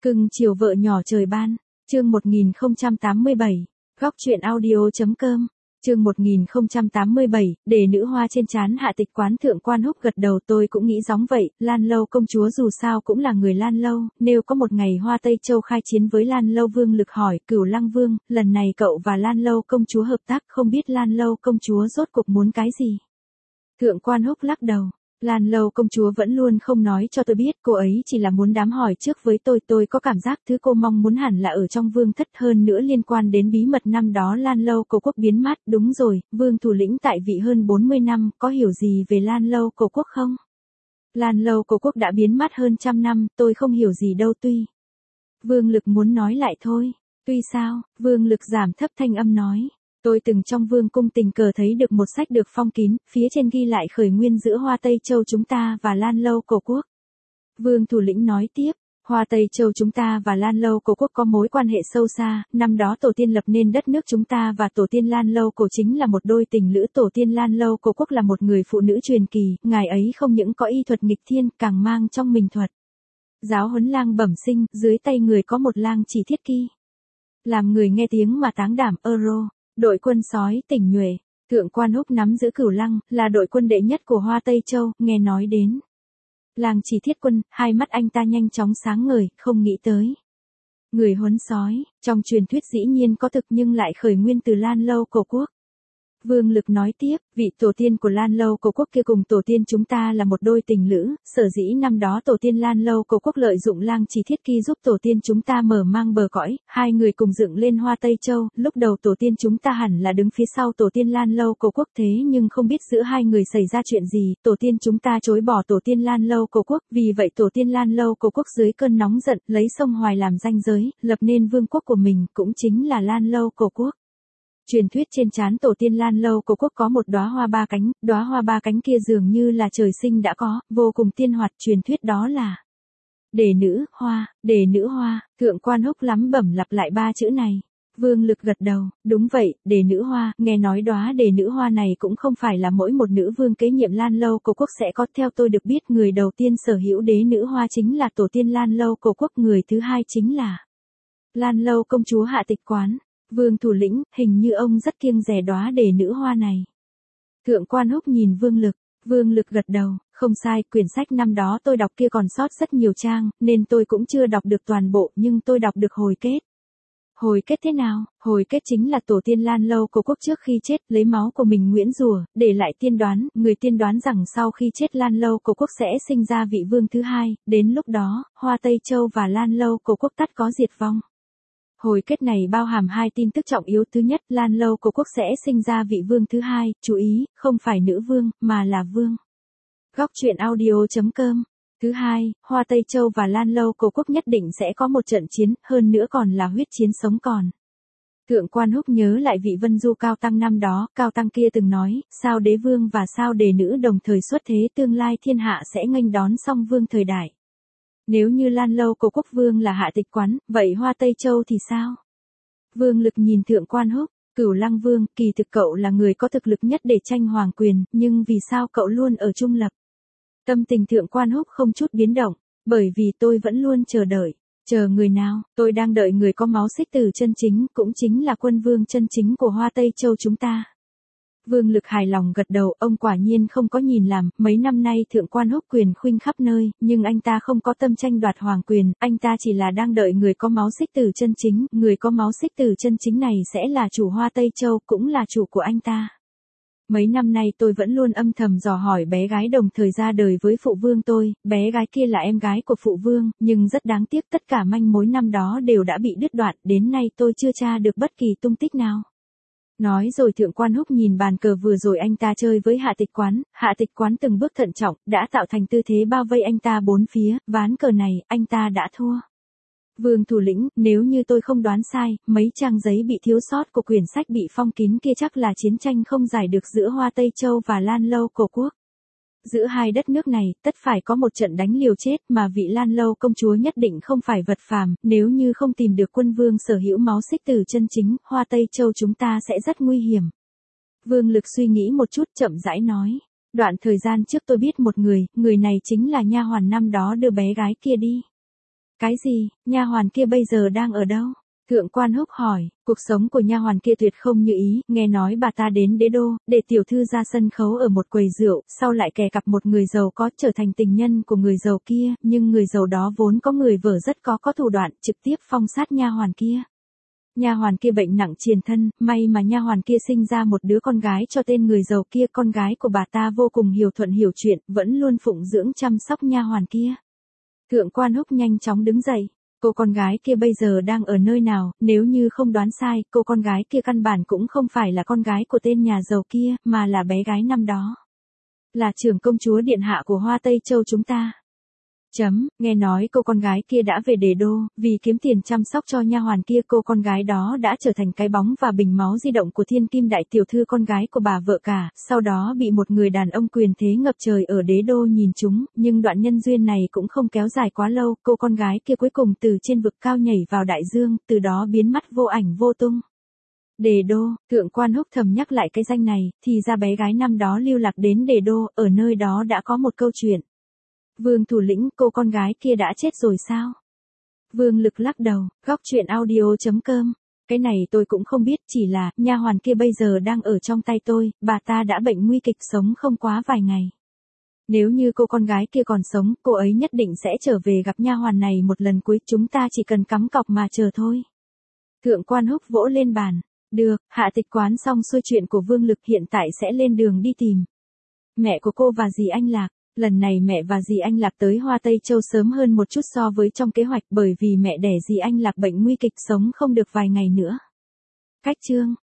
Cưng chiều vợ nhỏ trời ban, chương 1087, góc truyện audio.com, chương 1087, để nữ hoa trên trán Hạ Tịch Quán. Thượng Quan Húc gật đầu, tôi cũng nghĩ giống vậy, Lan Lâu công chúa dù sao cũng là người Lan Lâu, nếu có một ngày Hoa Tây Châu khai chiến với Lan Lâu Vương Lực hỏi, Cửu Lăng Vương, lần này cậu và Lan Lâu công chúa hợp tác, không biết Lan Lâu công chúa rốt cuộc muốn cái gì? Thượng Quan Húc lắc đầu. Lan Lâu công chúa vẫn luôn không nói cho tôi biết, cô ấy chỉ là muốn đám hỏi trước với tôi có cảm giác thứ cô mong muốn hẳn là ở trong vương thất, hơn nữa liên quan đến bí mật năm đó Lan Lâu cổ quốc biến mất. Đúng rồi, vương thủ lĩnh tại vị hơn 40 năm, có hiểu gì về Lan Lâu cổ quốc không? Lan Lâu cổ quốc đã biến mất hơn trăm năm, tôi không hiểu gì đâu. Tuy Vương Lực muốn nói lại thôi. Tuy sao? Vương Lực giảm thấp thanh âm nói. Tôi từng trong vương cung tình cờ thấy được một sách được phong kín, phía trên ghi lại khởi nguyên giữa Hoa Tây Châu chúng ta và Lan Lâu cổ quốc. Vương thủ lĩnh nói tiếp, Hoa Tây Châu chúng ta và Lan Lâu cổ quốc có mối quan hệ sâu xa, năm đó tổ tiên lập nên đất nước chúng ta và tổ tiên Lan Lâu cổ chính là một đôi tình lữ. Tổ tiên Lan Lâu cổ quốc là một người phụ nữ truyền kỳ, ngài ấy không những có y thuật nghịch thiên, càng mang trong mình thuật giáo huấn lang bẩm sinh, dưới tay người có một lang chỉ thiết kỳ. Làm người nghe tiếng mà táng đảm. Đội quân sói tỉnh nhuệ. Thượng Quan Húc nắm giữ Cửu Lăng, là đội quân đệ nhất của Hoa Tây Châu, nghe nói đến Lang Chỉ Thiết Quân, hai mắt anh ta nhanh chóng sáng ngời, không nghĩ tới người huấn sói, trong truyền thuyết dĩ nhiên có thực nhưng lại khởi nguyên từ Lan Lâu cổ quốc. Vương Lực nói tiếp, vị tổ tiên của Lan Lâu cổ quốc kia cùng tổ tiên chúng ta là một đôi tình lữ, sở dĩ năm đó tổ tiên Lan Lâu cổ quốc lợi dụng Lang Chỉ Thiết Kỳ giúp tổ tiên chúng ta mở mang bờ cõi, hai người cùng dựng lên Hoa Tây Châu. Lúc đầu tổ tiên chúng ta hẳn là đứng phía sau tổ tiên Lan Lâu cổ quốc, thế nhưng không biết giữa hai người xảy ra chuyện gì, tổ tiên chúng ta chối bỏ tổ tiên Lan Lâu cổ quốc, vì vậy tổ tiên Lan Lâu cổ quốc dưới cơn nóng giận, lấy sông Hoài làm ranh giới, lập nên vương quốc của mình, cũng chính là Lan Lâu cổ quốc. Truyền thuyết trên trán tổ tiên Lan Lâu cổ quốc có một đóa hoa ba cánh, đóa hoa ba cánh kia dường như là trời sinh đã có, vô cùng tiên hoạt. Truyền thuyết đó là Đề Nữ Hoa, Đề Nữ Hoa. Thượng Quan Húc lắm bẩm lặp lại ba chữ này. Vương Lực gật đầu, đúng vậy, Đề Nữ Hoa. Nghe nói đóa Đề Nữ Hoa này cũng không phải là mỗi một nữ vương kế nhiệm Lan Lâu cổ quốc sẽ có. Theo tôi được biết, người đầu tiên sở hữu Đế Nữ Hoa chính là tổ tiên Lan Lâu cổ quốc, người thứ hai chính là Lan Lâu công chúa Hạ Tịch Quán. Vương thủ lĩnh, hình như ông rất kiêng dè đóa Đề Nữ Hoa này. Thượng Quan Húc nhìn Vương Lực. Vương Lực gật đầu, không sai, quyển sách năm đó tôi đọc kia còn sót rất nhiều trang, nên tôi cũng chưa đọc được toàn bộ, nhưng tôi đọc được hồi kết. Hồi kết thế nào? Hồi kết chính là tổ tiên Lan Lâu cổ quốc trước khi chết, lấy máu của mình nguyễn rủa, để lại tiên đoán, người tiên đoán rằng sau khi chết Lan Lâu cổ quốc sẽ sinh ra vị vương thứ hai, đến lúc đó, Hoa Tây Châu và Lan Lâu cổ quốc tất có diệt vong. Hồi kết này bao hàm hai tin tức trọng yếu. Thứ nhất, Lan Lâu cổ quốc sẽ sinh ra vị vương thứ hai, chú ý, không phải nữ vương, mà là vương. Góc truyện audio.com. Thứ hai, Hoa Tây Châu và Lan Lâu cổ quốc nhất định sẽ có một trận chiến, hơn nữa còn là huyết chiến sống còn. Thượng Quan Húc nhớ lại vị Vân Du Cao Tăng năm đó, Cao Tăng kia từng nói, sao đế vương và sao đề nữ đồng thời xuất thế, tương lai thiên hạ sẽ nghênh đón song vương thời đại. Nếu như Lan Lâu cổ quốc vương là Hạ Tịch Quán, vậy Hoa Tây Châu thì sao? Vương Lực nhìn Thượng Quan Húc, Cửu Lăng Vương, kỳ thực cậu là người có thực lực nhất để tranh hoàng quyền, nhưng vì sao cậu luôn ở trung lập? Tâm tình Thượng Quan Húc không chút biến động, bởi vì tôi vẫn luôn chờ đợi. Chờ người nào? Tôi đang đợi người có máu xích tử chân chính, cũng chính là quân vương chân chính của Hoa Tây Châu chúng ta. Vương Lực hài lòng gật đầu, ông quả nhiên không có nhìn lầm, mấy năm nay Thượng Quan Húc quyền khuynh khắp nơi, nhưng anh ta không có tâm tranh đoạt hoàng quyền, anh ta chỉ là đang đợi người có máu xích tử chân chính, người có máu xích tử chân chính này sẽ là chủ Hoa Tây Châu, cũng là chủ của anh ta. Mấy năm nay tôi vẫn luôn âm thầm dò hỏi bé gái đồng thời ra đời với phụ vương tôi, bé gái kia là em gái của phụ vương, nhưng rất đáng tiếc tất cả manh mối năm đó đều đã bị đứt đoạn, đến nay tôi chưa tra được bất kỳ tung tích nào. Nói rồi Thượng Quan Húc nhìn bàn cờ vừa rồi anh ta chơi với Hạ Tịch Quán từng bước thận trọng, đã tạo thành tư thế bao vây anh ta bốn phía, ván cờ này, anh ta đã thua. Vương thủ lĩnh, nếu như tôi không đoán sai, mấy trang giấy bị thiếu sót của quyển sách bị phong kín kia chắc là chiến tranh không giải được giữa Hoa Tây Châu và Lan Lâu cổ quốc. Giữa hai đất nước này, tất phải có một trận đánh liều chết, mà vị Lan Lâu công chúa nhất định không phải vật phàm, nếu như không tìm được quân vương sở hữu máu xích tử chân chính, Hoa Tây Châu chúng ta sẽ rất nguy hiểm. Vương Lực suy nghĩ một chút chậm rãi nói, đoạn thời gian trước tôi biết một người này chính là nha hoàn năm đó đưa bé gái kia đi. Cái gì, nha hoàn kia bây giờ đang ở đâu? Thượng quan Húc hỏi, cuộc sống của nha hoàn kia tuyệt không như ý, nghe nói bà ta đến đế đô, để tiểu thư ra sân khấu ở một quầy rượu, sau lại kè cặp một người giàu có trở thành tình nhân của người giàu kia, nhưng người giàu đó vốn có người vợ rất có thủ đoạn, trực tiếp phong sát nha hoàn kia. Nha hoàn kia bệnh nặng triền thân, may mà nha hoàn kia sinh ra một đứa con gái cho tên người giàu kia, con gái của bà ta vô cùng hiếu thuận hiểu chuyện, vẫn luôn phụng dưỡng chăm sóc nha hoàn kia. Thượng quan Húc nhanh chóng đứng dậy. Cô con gái kia bây giờ đang ở nơi nào, nếu như không đoán sai, cô con gái kia căn bản cũng không phải là con gái của tên nhà giàu kia, mà là bé gái năm đó. Là trưởng công chúa điện hạ của Hoa Tây Châu chúng ta. Nghe nói cô con gái kia đã về đế đô, vì kiếm tiền chăm sóc cho nha hoàn kia, cô con gái đó đã trở thành cái bóng và bình máu di động của thiên kim đại tiểu thư con gái của bà vợ cả, sau đó bị một người đàn ông quyền thế ngập trời ở đế đô nhìn trúng, nhưng đoạn nhân duyên này cũng không kéo dài quá lâu, cô con gái kia cuối cùng từ trên vực cao nhảy vào đại dương, từ đó biến mất vô ảnh vô tung. Đế đô, Thượng quan Húc thầm nhắc lại cái danh này, thì ra bé gái năm đó lưu lạc đến đế đô, ở nơi đó đã có một câu chuyện. Vương thủ lĩnh, cô con gái kia đã chết rồi sao? Vương Lực lắc đầu, góc chuyện audio.com. Cái này tôi cũng không biết, chỉ là, nha hoàn kia bây giờ đang ở trong tay tôi, bà ta đã bệnh nguy kịch sống không quá vài ngày. Nếu như cô con gái kia còn sống, cô ấy nhất định sẽ trở về gặp nha hoàn này một lần cuối, chúng ta chỉ cần cắm cọc mà chờ thôi. Thượng quan Húc vỗ lên bàn. Được, hạ tịch quán xong xuôi chuyện của Vương Lực hiện tại sẽ lên đường đi tìm mẹ của cô và dì Anh Lạc. Lần này mẹ và dì Anh Lạc tới Hoa Tây Châu sớm hơn một chút so với trong kế hoạch, bởi vì mẹ đẻ dì Anh Lạc bệnh nguy kịch sống không được vài ngày nữa. Cách chương